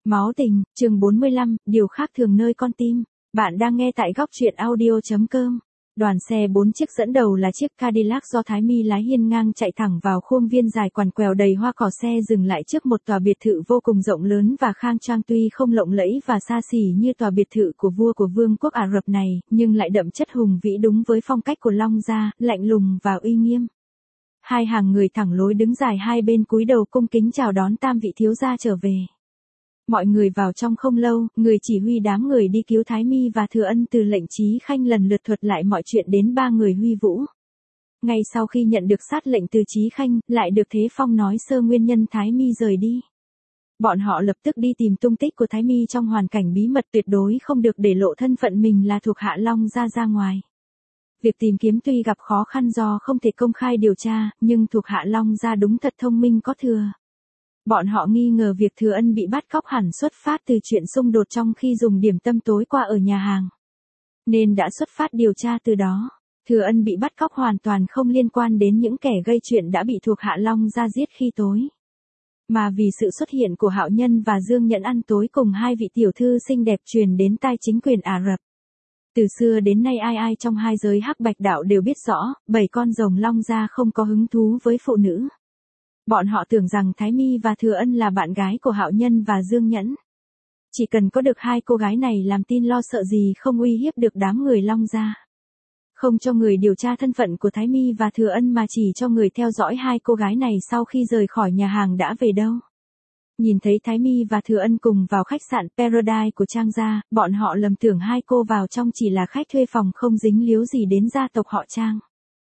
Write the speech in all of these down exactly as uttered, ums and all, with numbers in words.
Máu tình, chương bốn mươi lăm, điều khác thường nơi con tim. Bạn đang nghe tại góc truyện audio chấm com. Đoàn xe bốn chiếc dẫn đầu là chiếc Cadillac do Thái My lái hiên ngang chạy thẳng vào khuôn viên dài quằn quèo đầy hoa cỏ. Xe dừng lại trước một tòa biệt thự vô cùng rộng lớn và khang trang, tuy không lộng lẫy và xa xỉ như tòa biệt thự của vua của Vương quốc Ả Rập này, nhưng lại đậm chất hùng vĩ đúng với phong cách của Long Gia, lạnh lùng và uy nghiêm. Hai hàng người thẳng lối đứng dài hai bên cúi đầu cung kính chào đón tam vị thiếu gia trở về. Mọi người vào trong không lâu, người chỉ huy đám người đi cứu Thái My và Thừa Ân từ lệnh Chí Khanh lần lượt thuật lại mọi chuyện đến ba người Huy Vũ. Ngay sau khi nhận được sát lệnh từ Chí Khanh, lại được Thế Phong nói sơ nguyên nhân Thái My rời đi. Bọn họ lập tức đi tìm tung tích của Thái My trong hoàn cảnh bí mật, tuyệt đối không được để lộ thân phận mình là thuộc hạ Long Gia ra ngoài. Việc tìm kiếm tuy gặp khó khăn do không thể công khai điều tra, nhưng thuộc hạ Long Gia đúng thật thông minh có thừa. Bọn họ nghi ngờ việc Thừa Ân bị bắt cóc hẳn xuất phát từ chuyện xung đột trong khi dùng điểm tâm tối qua ở nhà hàng, nên đã xuất phát điều tra từ đó. Thừa Ân bị bắt cóc hoàn toàn không liên quan đến những kẻ gây chuyện đã bị thuộc hạ Long Gia giết khi tối, mà vì sự xuất hiện của Hạo Nhân và Dương Nhẫn ăn tối cùng hai vị tiểu thư xinh đẹp truyền đến tai chính quyền Ả Rập. Từ xưa đến nay ai ai trong hai giới hắc bạch đạo đều biết rõ, bảy con rồng Long Gia không có hứng thú với phụ nữ. Bọn họ tưởng rằng Thái My và Thừa Ân là bạn gái của Hạo Nhân và Dương Nhẫn. Chỉ cần có được hai cô gái này làm tin lo sợ gì không uy hiếp được đám người Long Gia. Không cho người điều tra thân phận của Thái My và Thừa Ân mà chỉ cho người theo dõi hai cô gái này sau khi rời khỏi nhà hàng đã về đâu. Nhìn thấy Thái My và Thừa Ân cùng vào khách sạn Paradise của Trang gia, bọn họ lầm tưởng hai cô vào trong chỉ là khách thuê phòng không dính líu gì đến gia tộc họ Trang.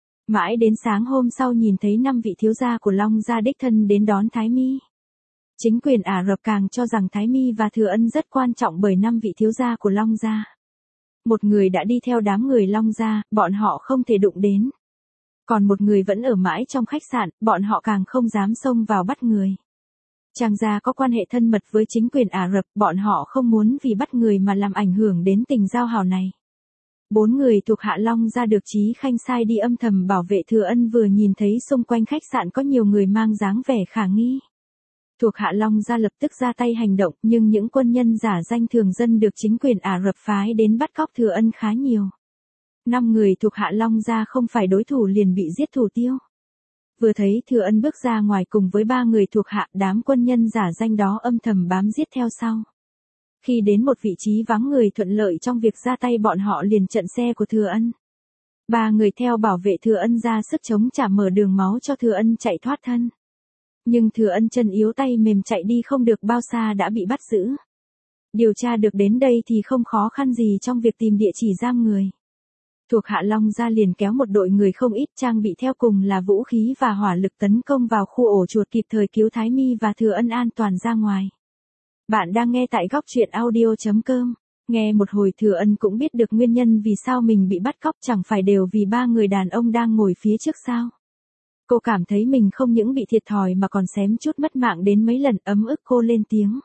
Mãi đến sáng hôm sau nhìn thấy năm vị thiếu gia của Long Gia đích thân đến đón Thái My. Chính quyền Ả Rập càng cho rằng Thái My và Thừa Ân rất quan trọng bởi năm vị thiếu gia của Long Gia. Một người đã đi theo đám người Long Gia, bọn họ không thể đụng đến. Còn một người vẫn ở mãi trong khách sạn, bọn họ càng không dám xông vào bắt người. Trang gia có quan hệ thân mật với chính quyền Ả Rập, bọn họ không muốn vì bắt người mà làm ảnh hưởng đến tình giao hảo này. Bốn người thuộc hạ Long Gia được Chí Khanh sai đi âm thầm bảo vệ Thừa Ân vừa nhìn thấy xung quanh khách sạn có nhiều người mang dáng vẻ khả nghi. Thuộc hạ Long Gia lập tức ra tay hành động, nhưng những quân nhân giả danh thường dân được chính quyền Ả Rập phái đến bắt cóc Thừa Ân khá nhiều. Năm người thuộc hạ Long Gia không phải đối thủ liền bị giết thủ tiêu. Vừa thấy Thừa Ân bước ra ngoài cùng với ba người thuộc hạ, đám quân nhân giả danh đó âm thầm bám giết theo sau. Khi đến một vị trí vắng người thuận lợi trong việc ra tay, bọn họ liền chặn xe của Thừa Ân. Ba người theo bảo vệ Thừa Ân ra sức chống trả mở đường máu cho Thừa Ân chạy thoát thân. Nhưng Thừa Ân chân yếu tay mềm chạy đi không được bao xa đã bị bắt giữ. Điều tra được đến đây thì không khó khăn gì trong việc tìm địa chỉ giam người. Thuộc hạ Long Gia liền kéo một đội người không ít trang bị theo cùng là vũ khí và hỏa lực tấn công vào khu ổ chuột, kịp thời cứu Thái My và Thừa Ân an toàn ra ngoài. Bạn đang nghe tại góc truyện audio chấm com. Nghe một hồi Thừa Ân cũng biết được nguyên nhân vì sao mình bị bắt cóc, chẳng phải đều vì ba người đàn ông đang ngồi phía trước sao. Cô cảm thấy mình không những bị thiệt thòi mà còn xém chút mất mạng đến mấy lần, ấm ức cô lên tiếng.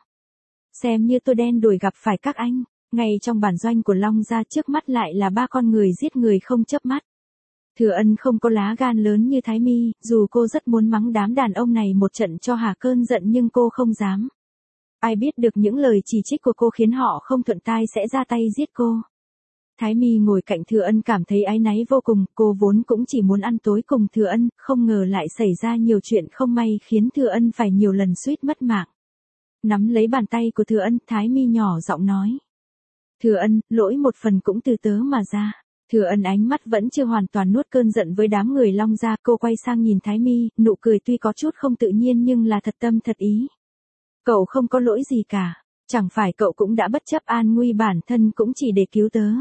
Xem như tôi đen đuổi gặp phải các anh. Ngay trong bản doanh của Long Gia trước mắt lại là ba con người giết người không chớp mắt. Thừa Ân không có lá gan lớn như Thái My, dù cô rất muốn mắng đám đàn ông này một trận cho hả cơn giận nhưng cô không dám. Ai biết được những lời chỉ trích của cô khiến họ không thuận tai sẽ ra tay giết cô. Thái My ngồi cạnh Thừa Ân cảm thấy áy náy vô cùng, cô vốn cũng chỉ muốn ăn tối cùng Thừa Ân, không ngờ lại xảy ra nhiều chuyện không may khiến Thừa Ân phải nhiều lần suýt mất mạng. Nắm lấy bàn tay của Thừa Ân, Thái My nhỏ giọng nói. Thừa Ân, lỗi một phần cũng từ tớ mà ra. Thừa Ân ánh mắt vẫn chưa hoàn toàn nuốt cơn giận với đám người Long Gia, cô quay sang nhìn Thái My, nụ cười tuy có chút không tự nhiên nhưng là thật tâm thật ý. Cậu không có lỗi gì cả, chẳng phải cậu cũng đã bất chấp an nguy bản thân cũng chỉ để cứu tớ.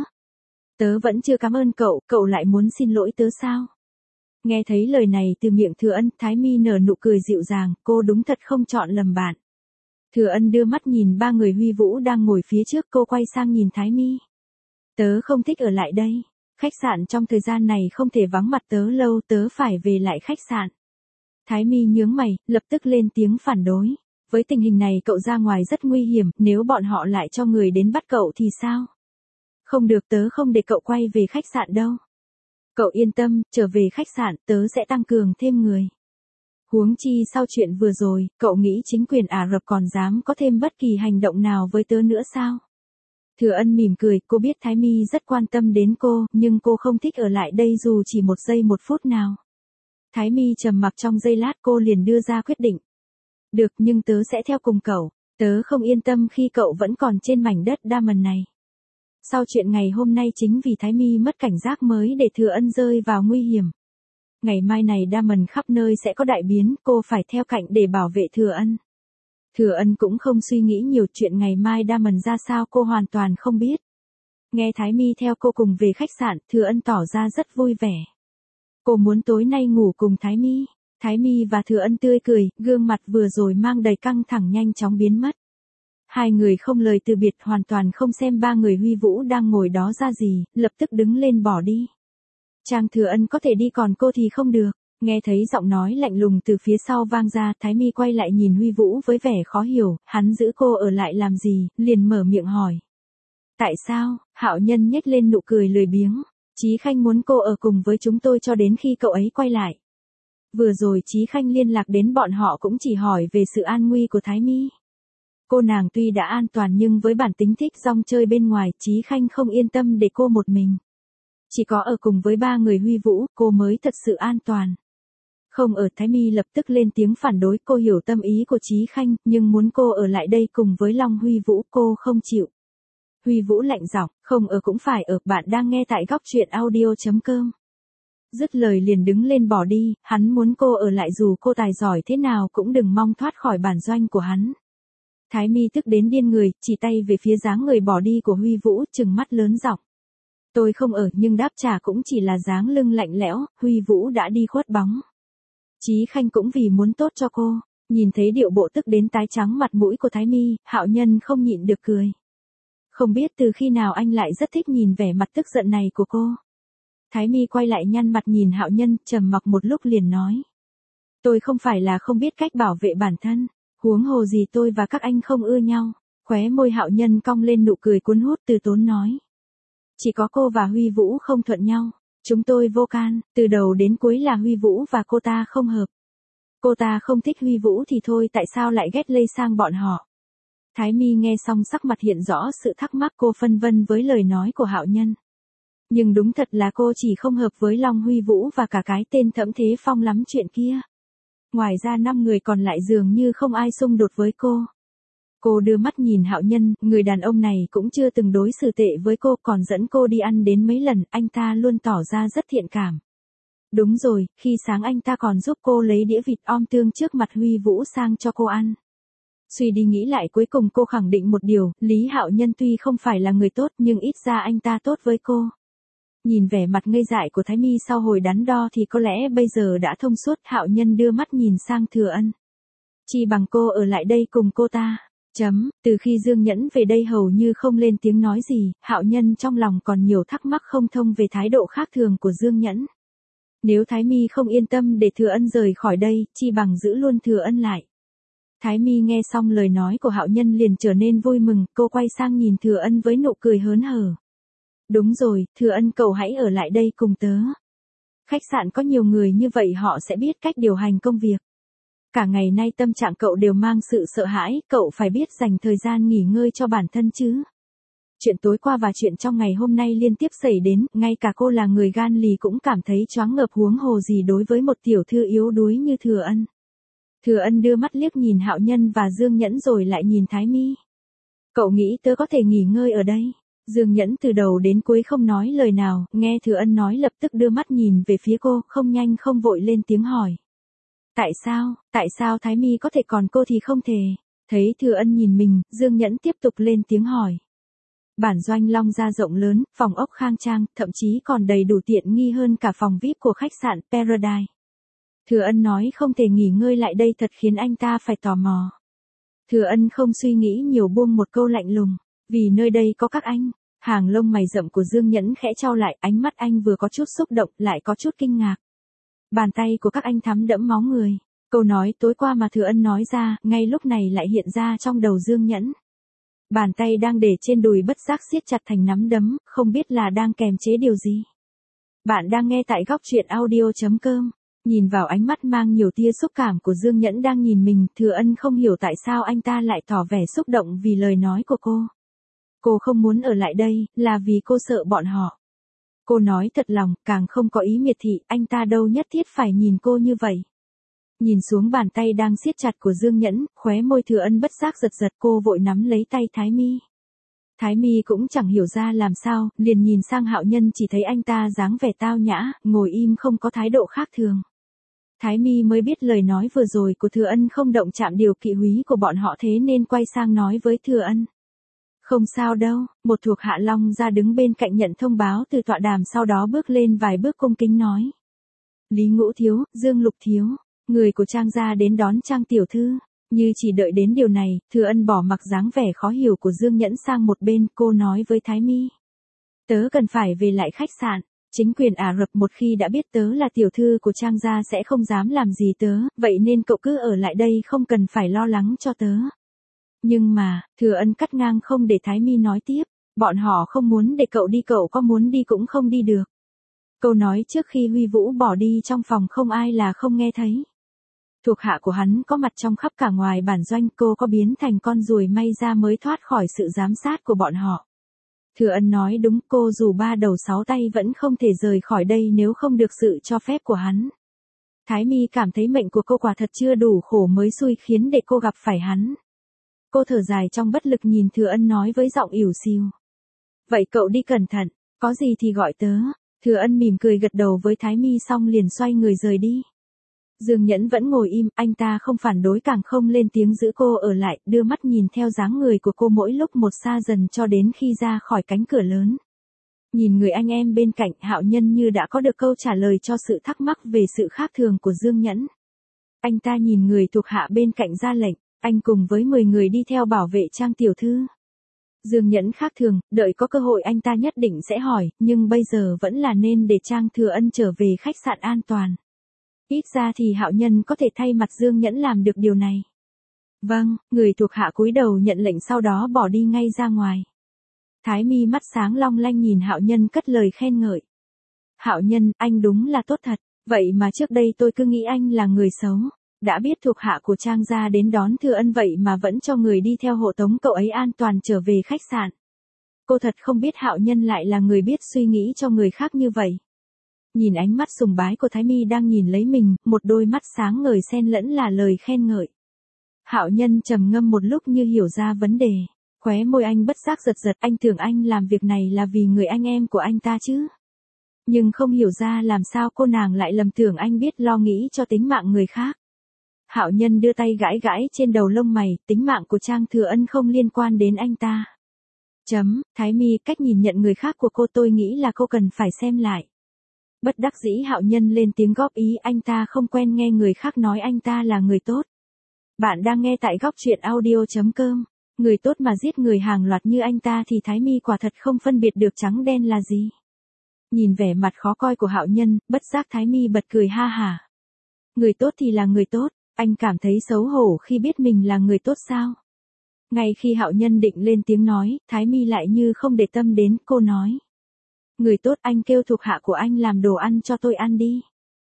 Tớ vẫn chưa cảm ơn cậu, cậu lại muốn xin lỗi tớ sao? Nghe thấy lời này từ miệng Thừa Ân, Thái My nở nụ cười dịu dàng, cô đúng thật không chọn lầm bạn. Thừa Ân đưa mắt nhìn ba người Huy Vũ đang ngồi phía trước, cô quay sang nhìn Thái My. Tớ không thích ở lại đây, khách sạn trong thời gian này không thể vắng mặt tớ lâu, tớ phải về lại khách sạn. Thái My nhướng mày, lập tức lên tiếng phản đối. Với tình hình này cậu ra ngoài rất nguy hiểm, nếu bọn họ lại cho người đến bắt cậu thì sao? Không được, tớ không để cậu quay về khách sạn đâu. Cậu yên tâm, trở về khách sạn, tớ sẽ tăng cường thêm người. Huống chi sau chuyện vừa rồi, cậu nghĩ chính quyền Ả Rập còn dám có thêm bất kỳ hành động nào với tớ nữa sao? Thừa Ân mỉm cười, cô biết Thái Mi rất quan tâm đến cô, nhưng cô không thích ở lại đây dù chỉ một giây một phút nào. Thái Mi trầm mặc trong giây lát, cô liền đưa ra quyết định. Được, nhưng tớ sẽ theo cùng cậu, tớ không yên tâm khi cậu vẫn còn trên mảnh đất Daman này. Sau chuyện ngày hôm nay chính vì Thái Mi mất cảnh giác mới để Thừa Ân rơi vào nguy hiểm. Ngày mai này Daman khắp nơi sẽ có đại biến, cô phải theo cạnh để bảo vệ Thừa Ân. Thừa Ân cũng không suy nghĩ nhiều, chuyện ngày mai Daman ra sao cô hoàn toàn không biết. Nghe Thái Mi theo cô cùng về khách sạn, Thừa Ân tỏ ra rất vui vẻ. Cô muốn tối nay ngủ cùng Thái Mi. Thái Mi và Thừa Ân tươi cười, gương mặt vừa rồi mang đầy căng thẳng nhanh chóng biến mất. Hai người không lời từ biệt, hoàn toàn không xem ba người Huy Vũ đang ngồi đó ra gì, lập tức đứng lên bỏ đi. Trang Thừa Ân có thể đi còn cô thì không được. Nghe thấy giọng nói lạnh lùng từ phía sau vang ra, Thái Mi quay lại nhìn Huy Vũ với vẻ khó hiểu, hắn giữ cô ở lại làm gì, liền mở miệng hỏi. Tại sao? Hạo Nhân nhếch lên nụ cười lười biếng. Chí Khanh muốn cô ở cùng với chúng tôi cho đến khi cậu ấy quay lại. Vừa rồi Chí Khanh liên lạc đến bọn họ cũng chỉ hỏi về sự an nguy của Thái Mi. Cô nàng tuy đã an toàn nhưng với bản tính thích rong chơi bên ngoài, Chí Khanh không yên tâm để cô một mình. Chỉ có ở cùng với ba người Huy Vũ, cô mới thật sự an toàn. Không ở. Thái Mi lập tức lên tiếng phản đối, cô hiểu tâm ý của Chí Khanh, nhưng muốn cô ở lại đây cùng với Long Huy Vũ, cô không chịu. Huy Vũ lạnh giọng, không ở cũng phải ở, bạn đang nghe tại góc truyện audio chấm com. Dứt lời liền đứng lên bỏ đi, hắn muốn cô ở lại dù cô tài giỏi thế nào cũng đừng mong thoát khỏi bản doanh của hắn. Thái Mi tức đến điên người, chỉ tay về phía dáng người bỏ đi của Huy Vũ, trừng mắt lớn giọng. Tôi không ở, nhưng đáp trả cũng chỉ là dáng lưng lạnh lẽo, Huy Vũ đã đi khuất bóng. Chí Khanh cũng vì muốn tốt cho cô, nhìn thấy điệu bộ tức đến tái trắng mặt mũi của Thái Mi, Hạo Nhân không nhịn được cười. Không biết từ khi nào anh lại rất thích nhìn vẻ mặt tức giận này của cô. Thái Mi quay lại nhăn mặt nhìn Hạo Nhân, trầm mặc một lúc liền nói. Tôi không phải là không biết cách bảo vệ bản thân, huống hồ gì tôi và các anh không ưa nhau. Khóe môi Hạo Nhân cong lên nụ cười cuốn hút, từ tốn nói. Chỉ có cô và Huy Vũ không thuận nhau. Chúng tôi vô can, từ đầu đến cuối là Huy Vũ và cô ta không hợp. Cô ta không thích Huy Vũ thì thôi, tại sao lại ghét lây sang bọn họ. Thái Mi nghe xong sắc mặt hiện rõ sự thắc mắc, cô phân vân với lời nói của Hạo Nhân. Nhưng đúng thật là cô chỉ không hợp với Long Huy Vũ và cả cái tên Thẩm Thế Phong lắm chuyện kia. Ngoài ra năm người còn lại dường như không ai xung đột với cô. Cô đưa mắt nhìn Hạo Nhân, người đàn ông này cũng chưa từng đối xử tệ với cô, còn dẫn cô đi ăn đến mấy lần, anh ta luôn tỏ ra rất thiện cảm. Đúng rồi, khi sáng anh ta còn giúp cô lấy đĩa vịt om tương trước mặt Huy Vũ sang cho cô ăn. Suy đi nghĩ lại cuối cùng cô khẳng định một điều, Lý Hạo Nhân tuy không phải là người tốt nhưng ít ra anh ta tốt với cô. Nhìn vẻ mặt ngây dại của Thái Mi sau hồi đắn đo thì có lẽ bây giờ đã thông suốt. Hạo Nhân đưa mắt nhìn sang Thừa Ân. Chi bằng cô ở lại đây cùng cô ta. Chấm, từ khi Dương Nhẫn về đây hầu như không lên tiếng nói gì, Hạo Nhân trong lòng còn nhiều thắc mắc không thông về thái độ khác thường của Dương Nhẫn. Nếu Thái Mi không yên tâm để Thừa Ân rời khỏi đây, chi bằng giữ luôn Thừa Ân lại. Thái Mi nghe xong lời nói của Hạo Nhân liền trở nên vui mừng, cô quay sang nhìn Thừa Ân với nụ cười hớn hở. Đúng rồi, Thừa Ân cậu hãy ở lại đây cùng tớ. Khách sạn có nhiều người như vậy họ sẽ biết cách điều hành công việc. Cả ngày nay tâm trạng cậu đều mang sự sợ hãi, cậu phải biết dành thời gian nghỉ ngơi cho bản thân chứ. Chuyện tối qua và chuyện trong ngày hôm nay liên tiếp xảy đến, ngay cả cô là người gan lì cũng cảm thấy choáng ngợp, huống hồ gì đối với một tiểu thư yếu đuối như Thừa Ân. Thừa Ân đưa mắt liếc nhìn Hạo Nhân và Dương Nhẫn rồi lại nhìn Thái Mi. Cậu nghĩ tớ có thể nghỉ ngơi ở đây? Dương Nhẫn từ đầu đến cuối không nói lời nào, nghe Thừa Ân nói lập tức đưa mắt nhìn về phía cô, không nhanh không vội lên tiếng hỏi. Tại sao, tại sao Thái Mi có thể còn cô thì không thể? Thấy Thừa Ân nhìn mình, Dương Nhẫn tiếp tục lên tiếng hỏi. Bản doanh Long Gia rộng lớn, phòng ốc khang trang, thậm chí còn đầy đủ tiện nghi hơn cả phòng vi ai pi của khách sạn Paradise. Thừa Ân nói không thể nghỉ ngơi lại đây thật khiến anh ta phải tò mò. Thừa Ân không suy nghĩ nhiều buông một câu lạnh lùng, vì nơi đây có các anh. Hàng lông mày rậm của Dương Nhẫn khẽ chau lại, ánh mắt anh vừa có chút xúc động lại có chút kinh ngạc. Bàn tay của các anh thắm đẫm máu người. Câu nói tối qua mà Thừa Ân nói ra, ngay lúc này lại hiện ra trong đầu Dương Nhẫn. Bàn tay đang để trên đùi bất giác siết chặt thành nắm đấm, không biết là đang kèm chế điều gì. Bạn đang nghe tại góc truyện audio chấm com. Nhìn vào ánh mắt mang nhiều tia xúc cảm của Dương Nhẫn đang nhìn mình, Thừa Ân không hiểu tại sao anh ta lại tỏ vẻ xúc động vì lời nói của cô. Cô không muốn ở lại đây, là vì cô sợ bọn họ. Cô nói thật lòng, càng không có ý miệt thị, anh ta đâu nhất thiết phải nhìn cô như vậy. Nhìn xuống bàn tay đang siết chặt của Dương Nhẫn, khóe môi Thừa Ân bất giác giật giật, cô vội nắm lấy tay Thái Mi. Thái Mi cũng chẳng hiểu ra làm sao, liền nhìn sang Hạo Nhân, chỉ thấy anh ta dáng vẻ tao nhã, ngồi im không có thái độ khác thường. Thái Mi mới biết lời nói vừa rồi của Thừa Ân không động chạm điều kỵ húy của bọn họ, thế nên quay sang nói với Thừa Ân. Không sao đâu, một thuộc hạ Long ra đứng bên cạnh nhận thông báo từ tọa đàm, sau đó bước lên vài bước cung kính nói. Lý Ngũ thiếu, Dương Lục thiếu, người của Trang gia đến đón Trang tiểu thư. Như chỉ đợi đến điều này, Thừa Ân bỏ mặc dáng vẻ khó hiểu của Dương Nhẫn sang một bên, cô nói với Thái Mi. Tớ cần phải về lại khách sạn. Chính quyền Ả Rập một khi đã biết tớ là tiểu thư của Trang gia sẽ không dám làm gì tớ, vậy nên cậu cứ ở lại đây, không cần phải lo lắng cho tớ. Nhưng mà, Thừa Ân cắt ngang không để Thái Mi nói tiếp, bọn họ không muốn để cậu đi, cậu có muốn đi cũng không đi được. Câu nói trước khi Huy Vũ bỏ đi trong phòng không ai là không nghe thấy. Thuộc hạ của hắn có mặt trong khắp cả ngoài bản doanh, cô có biến thành con ruồi may ra mới thoát khỏi sự giám sát của bọn họ. Thừa Ân nói đúng, cô dù ba đầu sáu tay vẫn không thể rời khỏi đây nếu không được sự cho phép của hắn. Thái Mi cảm thấy mệnh của cô quả thật chưa đủ khổ mới xui khiến để cô gặp phải hắn. Cô thở dài trong bất lực nhìn Thừa Ân nói với giọng ỉu xìu. Vậy cậu đi cẩn thận, có gì thì gọi tớ. Thừa Ân mỉm cười gật đầu với Thái Mi xong liền xoay người rời đi. Dương Nhẫn vẫn ngồi im, anh ta không phản đối càng không lên tiếng giữ cô ở lại, đưa mắt nhìn theo dáng người của cô mỗi lúc một xa dần cho đến khi ra khỏi cánh cửa lớn. Nhìn người anh em bên cạnh, Hạo Nhân như đã có được câu trả lời cho sự thắc mắc về sự khác thường của Dương Nhẫn. Anh ta nhìn người thuộc hạ bên cạnh ra lệnh, anh cùng với mười người đi theo bảo vệ Trang tiểu thư. Dương Nhẫn khác thường, đợi có cơ hội anh ta nhất định sẽ hỏi, nhưng bây giờ vẫn là nên để Trang Thừa Ân trở về khách sạn an toàn. Ít ra thì Hạo Nhân có thể thay mặt Dương Nhẫn làm được điều này. Vâng, người thuộc hạ cúi đầu nhận lệnh sau đó bỏ đi ngay ra ngoài. Thái Mi mắt sáng long lanh nhìn Hạo Nhân cất lời khen ngợi. Hạo Nhân, anh đúng là tốt thật, vậy mà trước đây tôi cứ nghĩ anh là người xấu. Đã biết thuộc hạ của Trang gia đến đón Thừa Ân vậy mà vẫn cho người đi theo hộ tống cậu ấy an toàn trở về khách sạn. Cô thật không biết Hạo Nhân lại là người biết suy nghĩ cho người khác như vậy. Nhìn ánh mắt sùng bái của Thái Mi đang nhìn lấy mình, một đôi mắt sáng ngời xen lẫn là lời khen ngợi. Hạo Nhân trầm ngâm một lúc như hiểu ra vấn đề, khóe môi anh bất giác giật giật, anh tưởng anh làm việc này là vì người anh em của anh ta chứ. Nhưng không hiểu ra làm sao cô nàng lại lầm tưởng anh biết lo nghĩ cho tính mạng người khác. Hạo Nhân đưa tay gãi gãi trên đầu lông mày, tính mạng của Trang Thừa Ân không liên quan đến anh ta. Chấm, Thái Mi, cách nhìn nhận người khác của cô tôi nghĩ là cô cần phải xem lại. Bất đắc dĩ Hạo Nhân lên tiếng góp ý, anh ta không quen nghe người khác nói anh ta là người tốt. Bạn đang nghe tại góc truyện audio chấm com. Người tốt mà giết người hàng loạt như anh ta thì Thái Mi quả thật không phân biệt được trắng đen là gì. Nhìn vẻ mặt khó coi của Hạo Nhân, bất giác Thái Mi bật cười ha hả. Người tốt thì là người tốt, anh cảm thấy xấu hổ khi biết mình là người tốt sao? Ngay khi Hạo Nhân định lên tiếng nói, Thái Mi lại như không để tâm đến, cô nói. Người tốt, anh kêu thuộc hạ của anh làm đồ ăn cho tôi ăn đi.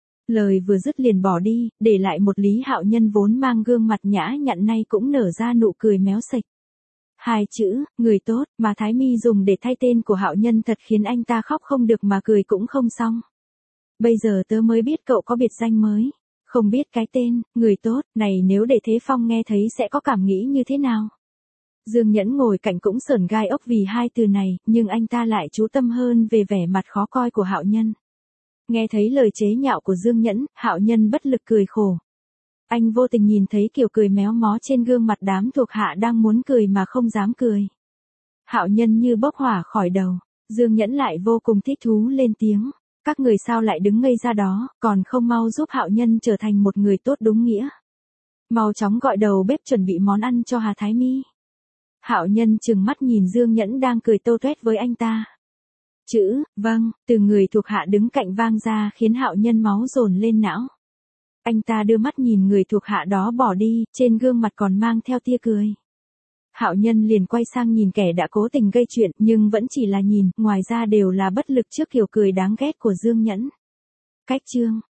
Lời vừa dứt liền bỏ đi, để lại một Lý Hạo Nhân vốn mang gương mặt nhã nhặn nay cũng nở ra nụ cười méo sạch. Hai chữ, người tốt, mà Thái Mi dùng để thay tên của Hạo Nhân thật khiến anh ta khóc không được mà cười cũng không xong. Bây giờ tớ mới biết cậu có biệt danh mới. Không biết cái tên, người tốt, này nếu để Thế Phong nghe thấy sẽ có cảm nghĩ như thế nào? Dương Nhẫn ngồi cạnh cũng sởn gai ốc vì hai từ này, nhưng anh ta lại chú tâm hơn về vẻ mặt khó coi của Hạo Nhân. Nghe thấy lời chế nhạo của Dương Nhẫn, Hạo Nhân bất lực cười khổ. Anh vô tình nhìn thấy kiểu cười méo mó trên gương mặt đám thuộc hạ đang muốn cười mà không dám cười. Hạo Nhân như bốc hỏa khỏi đầu, Dương Nhẫn lại vô cùng thích thú lên tiếng. Các người sao lại đứng ngây ra đó, còn không mau giúp Hạo Nhân trở thành một người tốt đúng nghĩa. Mau chóng gọi đầu bếp chuẩn bị món ăn cho Hà Thái Mi. Hạo Nhân trừng mắt nhìn Dương Nhẫn đang cười tô toét với anh ta. Chữ, vâng, từ người thuộc hạ đứng cạnh vang ra khiến Hạo Nhân máu dồn lên não. Anh ta đưa mắt nhìn người thuộc hạ đó bỏ đi, trên gương mặt còn mang theo tia cười. Hạo Nhân liền quay sang nhìn kẻ đã cố tình gây chuyện, nhưng vẫn chỉ là nhìn, ngoài ra đều là bất lực trước kiểu cười đáng ghét của Dương Nhẫn. Cách chương